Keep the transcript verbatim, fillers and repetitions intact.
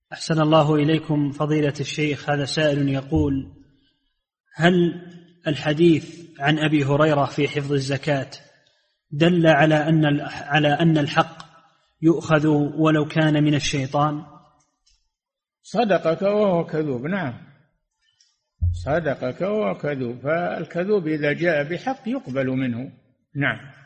أحسن الله إليكم فضيلة الشيخ. هذا سائل يقول: هل الحديث عن أبي هريرة في حفظ الزكاة دل على أن على أن الحق يؤخذ ولو كان من الشيطان؟ صدقك وهو كذوب. نعم، صدقك وهو كذوب، فالكذوب إذا جاء بحق يقبل منه. نعم.